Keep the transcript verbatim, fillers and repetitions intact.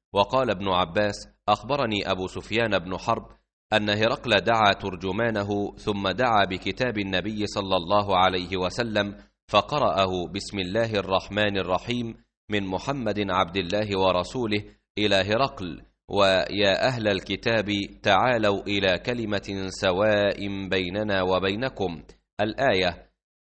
وقال ابن عباس: أخبرني أبو سفيان بن حرب أن هرقل دعا ترجمانه ثم دعا بكتاب النبي صلى الله عليه وسلم فقرأه بسم الله الرحمن الرحيم من محمد عبد الله ورسوله إلى هرقل: ويا أهل الكتاب تعالوا إلى كلمة سواء بيننا وبينكم، الآية.